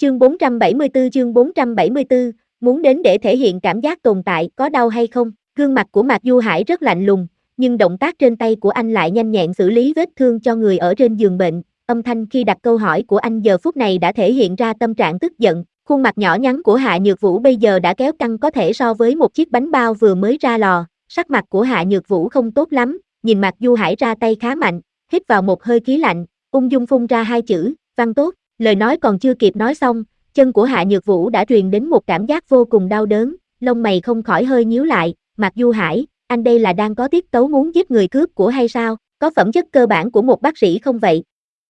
Chương 474 chương 474, muốn đến để thể hiện cảm giác tồn tại, có đau hay không? Gương mặt của Mạc Du Hải rất lạnh lùng, nhưng động tác trên tay của anh lại nhanh nhẹn xử lý vết thương cho người ở trên giường bệnh. Âm thanh khi đặt câu hỏi của anh giờ phút này đã thể hiện ra tâm trạng tức giận. Khuôn mặt nhỏ nhắn của Hạ Nhược Vũ bây giờ đã kéo căng có thể so với một chiếc bánh bao vừa mới ra lò. Sắc mặt của Hạ Nhược Vũ không tốt lắm, nhìn Mạc Du Hải ra tay khá mạnh, hít vào một hơi khí lạnh, ung dung phun ra hai chữ, văn tốt. Lời nói còn chưa kịp nói xong, chân của Hạ Nhược Vũ đã truyền đến một cảm giác vô cùng đau đớn, lông mày không khỏi hơi nhíu lại. Mạc Du Hải, anh đây là đang có tiết tấu muốn giết người cướp của hay sao? Có phẩm chất cơ bản của một bác sĩ không vậy?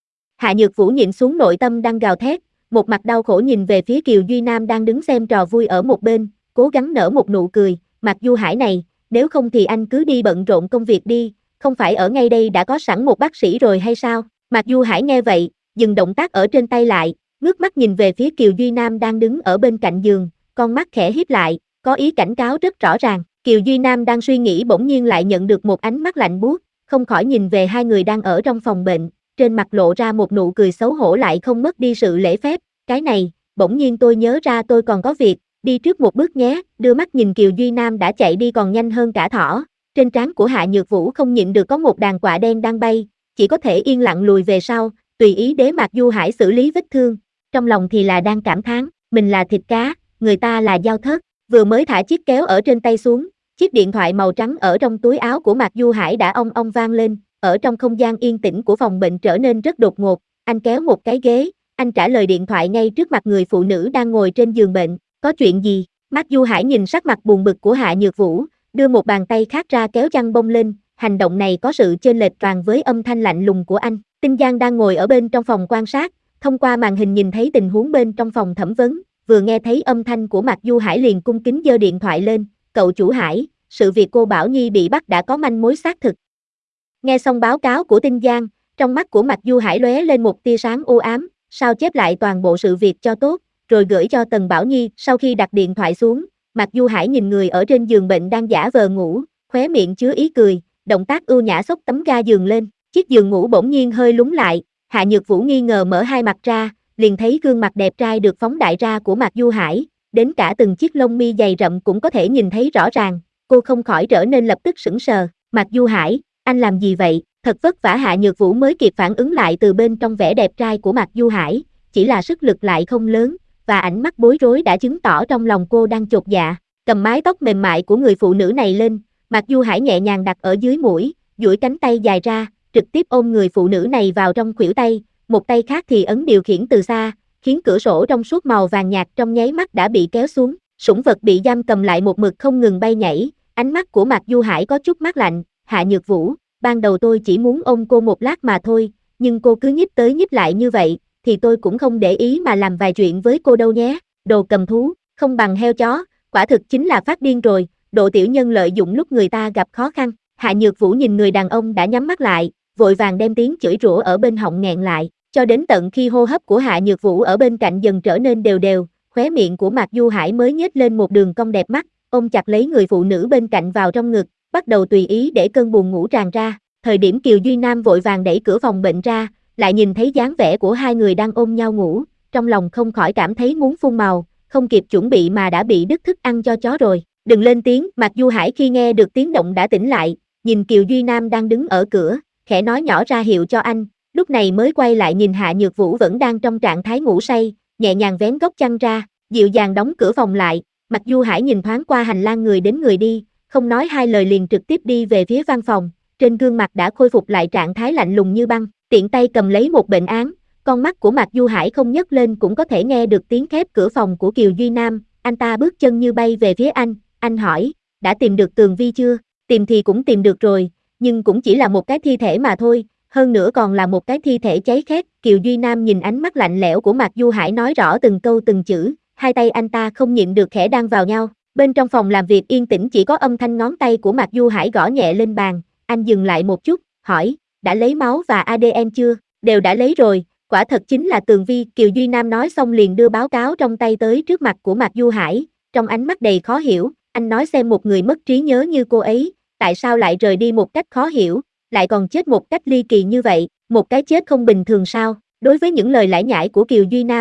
Hạ Nhược Vũ nhìn xuống nội tâm đang gào thét, một mặt đau khổ nhìn về phía Kiều Duy Nam đang đứng xem trò vui ở một bên, cố gắng nở một nụ cười. Mạc Du Hải này, nếu không thì anh cứ đi bận rộn công việc đi, không phải ở ngay đây đã có sẵn một bác sĩ rồi hay sao? Mạc Du Hải nghe vậy, dừng động tác ở trên tay lại, ngước mắt nhìn về phía Kiều Duy Nam đang đứng ở bên cạnh giường, con mắt khẽ híp lại, có ý cảnh cáo rất rõ ràng. Kiều Duy Nam đang suy nghĩ bỗng nhiên lại nhận được một ánh mắt lạnh buốt, không khỏi nhìn về hai người đang ở trong phòng bệnh, trên mặt lộ ra một nụ cười xấu hổ lại không mất đi sự lễ phép. Cái này, bỗng nhiên tôi nhớ ra tôi còn có việc, đi trước một bước nhé. Đưa mắt nhìn Kiều Duy Nam đã chạy đi còn nhanh hơn cả thỏ. Trên trán của Hạ Nhược Vũ không nhịn được có một đàn quạ đen đang bay, chỉ có thể yên lặng lùi về sau, tùy ý để Mạc Du Hải xử lý vết thương. Trong lòng thì là đang cảm thán, mình là thịt cá, người ta là dao thớt. Vừa mới thả chiếc kéo ở trên tay xuống, chiếc điện thoại màu trắng ở trong túi áo của Mạc Du Hải đã ong ong vang lên, ở trong không gian yên tĩnh của phòng bệnh trở nên rất đột ngột. Anh kéo một cái ghế, anh trả lời điện thoại ngay trước mặt người phụ nữ đang ngồi trên giường bệnh. Có chuyện gì? Mạc Du Hải nhìn sắc mặt buồn bực của Hạ Nhược Vũ, đưa một bàn tay khác ra kéo chăn bông lên. Hành động này có sự chênh lệch toàn với âm thanh lạnh lùng của anh. Tinh Giang đang ngồi ở bên trong phòng quan sát, thông qua màn hình nhìn thấy tình huống bên trong phòng thẩm vấn, vừa nghe thấy âm thanh của Mạc Du Hải liền cung kính giơ điện thoại lên. Cậu chủ Hải, sự việc cô Bảo Nhi bị bắt đã có manh mối xác thực. Nghe xong báo cáo của Tinh Giang, trong mắt của Mạc Du Hải lóe lên một tia sáng u ám, sao chép lại toàn bộ sự việc cho tốt, rồi gửi cho Tần Bảo Nhi. Sau khi đặt điện thoại xuống, Mạc Du Hải nhìn người ở trên giường bệnh đang giả vờ ngủ, khóe miệng chứa ý cười, động tác ưu nhã xốc tấm ga giường lên. Chiếc giường ngủ bỗng nhiên hơi lún lại, Hạ Nhược Vũ nghi ngờ mở hai mặt ra, liền thấy gương mặt đẹp trai được phóng đại ra của Mạc Du Hải, đến cả từng chiếc lông mi dày rậm cũng có thể nhìn thấy rõ ràng. Cô không khỏi trở nên lập tức sững sờ. Mạc Du Hải, anh làm gì vậy? Thật vất vả Hạ Nhược Vũ mới kịp phản ứng lại từ bên trong vẻ đẹp trai của Mạc Du Hải, chỉ là sức lực lại không lớn, và ánh mắt bối rối đã chứng tỏ trong lòng cô đang chột dạ. Cầm mái tóc mềm mại của người phụ nữ này lên, Mạc Du Hải nhẹ nhàng đặt ở dưới mũi, duỗi cánh tay dài ra, trực tiếp ôm người phụ nữ này vào trong khuỷu tay, một tay khác thì ấn điều khiển từ xa, khiến cửa sổ trong suốt màu vàng nhạt trong nháy mắt đã bị kéo xuống. Sủng vật bị giam cầm lại một mực không ngừng bay nhảy, ánh mắt của Mạc Du Hải có chút mát lạnh. Hạ Nhược Vũ, ban đầu tôi chỉ muốn ôm cô một lát mà thôi, nhưng cô cứ nhích tới nhích lại như vậy, thì tôi cũng không để ý mà làm vài chuyện với cô đâu nhé. Đồ cầm thú, không bằng heo chó, quả thực chính là phát điên rồi, độ tiểu nhân lợi dụng lúc người ta gặp khó khăn. Hạ Nhược Vũ nhìn người đàn ông đã nhắm mắt lại, vội vàng đem tiếng chửi rủa ở bên họng nghẹn lại, cho đến tận khi hô hấp của Hạ Nhược Vũ ở bên cạnh dần trở nên đều đều, khóe miệng của Mạc Du Hải mới nhếch lên một đường cong đẹp mắt, ôm chặt lấy người phụ nữ bên cạnh vào trong ngực, bắt đầu tùy ý để cơn buồn ngủ tràn ra. Thời điểm Kiều Duy Nam vội vàng đẩy cửa phòng bệnh ra, lại nhìn thấy dáng vẻ của hai người đang ôm nhau ngủ, trong lòng không khỏi cảm thấy muốn phun màu, không kịp chuẩn bị mà đã bị đứt thức ăn cho chó rồi. Đừng lên tiếng. Mạc Du Hải khi nghe được tiếng động đã tỉnh lại, nhìn Kiều Duy Nam đang đứng ở cửa, khẽ nói nhỏ ra hiệu cho anh, lúc này mới quay lại nhìn Hạ Nhược Vũ vẫn đang trong trạng thái ngủ say, nhẹ nhàng vén góc chăn ra, dịu dàng đóng cửa phòng lại. Mạc Du Hải nhìn thoáng qua hành lang người đến người đi, không nói hai lời liền trực tiếp đi về phía văn phòng, trên gương mặt đã khôi phục lại trạng thái lạnh lùng như băng, tiện tay cầm lấy một bệnh án, con mắt của Mạc Du Hải không nhấc lên cũng có thể nghe được tiếng khép cửa phòng của Kiều Duy Nam. Anh ta bước chân như bay về phía anh hỏi, đã tìm được Tường Vi chưa? Tìm thì cũng tìm được rồi, nhưng cũng chỉ là một cái thi thể mà thôi, hơn nữa còn là một cái thi thể cháy khét. Kiều Duy Nam nhìn ánh mắt lạnh lẽo của Mạc Du Hải nói rõ từng câu từng chữ, hai tay anh ta không nhịn được khẽ đan vào nhau. Bên trong phòng làm việc yên tĩnh chỉ có âm thanh ngón tay của Mạc Du Hải gõ nhẹ lên bàn, anh dừng lại một chút, hỏi, đã lấy máu và ADN chưa? Đều đã lấy rồi, quả thật chính là Tường Vi. Kiều Duy Nam nói xong liền đưa báo cáo trong tay tới trước mặt của Mạc Du Hải, trong ánh mắt đầy khó hiểu, anh nói xem một người mất trí nhớ như cô ấy, tại sao lại rời đi một cách khó hiểu, lại còn chết một cách ly kỳ như vậy, một cái chết không bình thường sao? Đối với những lời lải nhải của Kiều Duy Nam,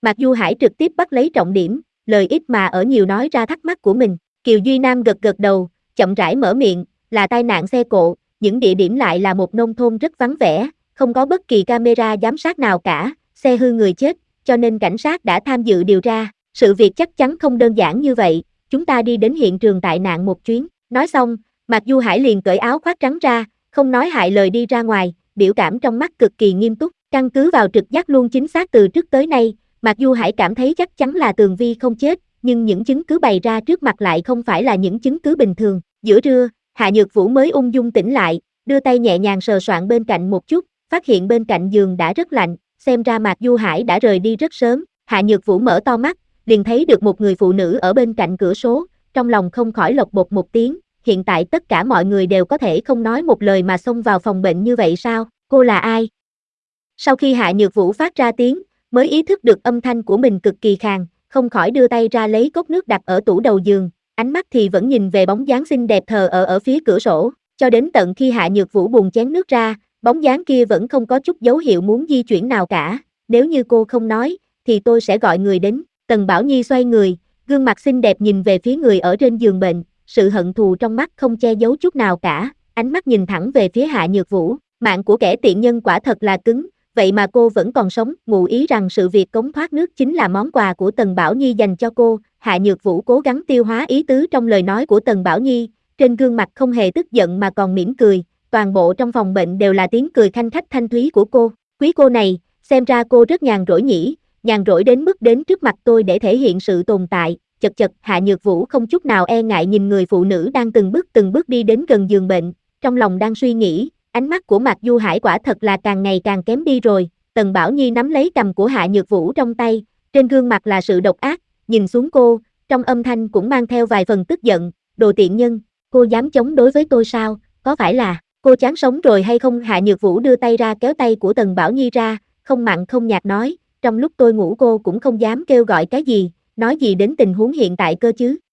Mạc Du Hải trực tiếp bắt lấy trọng điểm, lời ít mà ở nhiều nói ra thắc mắc của mình. Kiều Duy Nam gật gật đầu, chậm rãi mở miệng, là tai nạn xe cộ, những địa điểm lại là một nông thôn rất vắng vẻ, không có bất kỳ camera giám sát nào cả, xe hư người chết, cho nên cảnh sát đã tham dự điều tra. Sự việc chắc chắn không đơn giản như vậy, chúng ta đi đến hiện trường tai nạn một chuyến. Nói xong, Mạc Du Hải liền cởi áo khoác trắng ra, không nói hại lời đi ra ngoài, biểu cảm trong mắt cực kỳ nghiêm túc. Căn cứ vào trực giác luôn chính xác từ trước tới nay, Mạc Du Hải cảm thấy chắc chắn là Tường Vi không chết, nhưng những chứng cứ bày ra trước mặt lại không phải là những chứng cứ bình thường. Giữa trưa, Hạ Nhược Vũ mới ung dung tỉnh lại, đưa tay nhẹ nhàng sờ soạn bên cạnh một chút, phát hiện bên cạnh giường đã rất lạnh, xem ra Mạc Du Hải đã rời đi rất sớm. Hạ Nhược Vũ mở to mắt, liền thấy được một người phụ nữ ở bên cạnh cửa số, trong lòng không khỏi lộc bột một tiếng, hiện tại tất cả mọi người đều có thể không nói một lời mà xông vào phòng bệnh như vậy sao, cô là ai? Sau khi Hạ Nhược Vũ phát ra tiếng, mới ý thức được âm thanh của mình cực kỳ khàn, không khỏi đưa tay ra lấy cốc nước đặt ở tủ đầu giường, ánh mắt thì vẫn nhìn về bóng dáng xinh đẹp thờ ở phía cửa sổ, cho đến tận khi Hạ Nhược Vũ buông chén nước ra, bóng dáng kia vẫn không có chút dấu hiệu muốn di chuyển nào cả, nếu như cô không nói, thì tôi sẽ gọi người đến. Tần Bảo Nhi xoay người, gương mặt xinh đẹp nhìn về phía người ở trên giường bệnh, sự hận thù trong mắt không che giấu chút nào cả, ánh mắt nhìn thẳng về phía Hạ Nhược Vũ, mạng của kẻ tiện nhân quả thật là cứng, vậy mà cô vẫn còn sống, ngụ ý rằng sự việc cống thoát nước chính là món quà của Tần Bảo Nhi dành cho cô. Hạ Nhược Vũ cố gắng tiêu hóa ý tứ trong lời nói của Tần Bảo Nhi, trên gương mặt không hề tức giận mà còn mỉm cười, toàn bộ trong phòng bệnh đều là tiếng cười khanh khách thanh thúy của cô. Quý cô này, xem ra cô rất nhàn rỗi nhỉ, nhàn rỗi đến mức đến trước mặt tôi để thể hiện sự tồn tại. Chật chật, Hạ Nhược Vũ không chút nào e ngại nhìn người phụ nữ đang từng bước đi đến gần giường bệnh, trong lòng đang suy nghĩ, ánh mắt của Mạc Du Hải quả thật là càng ngày càng kém đi rồi. Tần Bảo Nhi nắm lấy cằm của Hạ Nhược Vũ trong tay, trên gương mặt là sự độc ác, nhìn xuống cô, trong âm thanh cũng mang theo vài phần tức giận, đồ tiện nhân, cô dám chống đối với tôi sao, có phải là cô chán sống rồi hay không? Hạ Nhược Vũ đưa tay ra kéo tay của Tần Bảo Nhi ra, không mặn không nhạt nói, trong lúc tôi ngủ cô cũng không dám kêu gọi cái gì, nói gì đến tình huống hiện tại cơ chứ.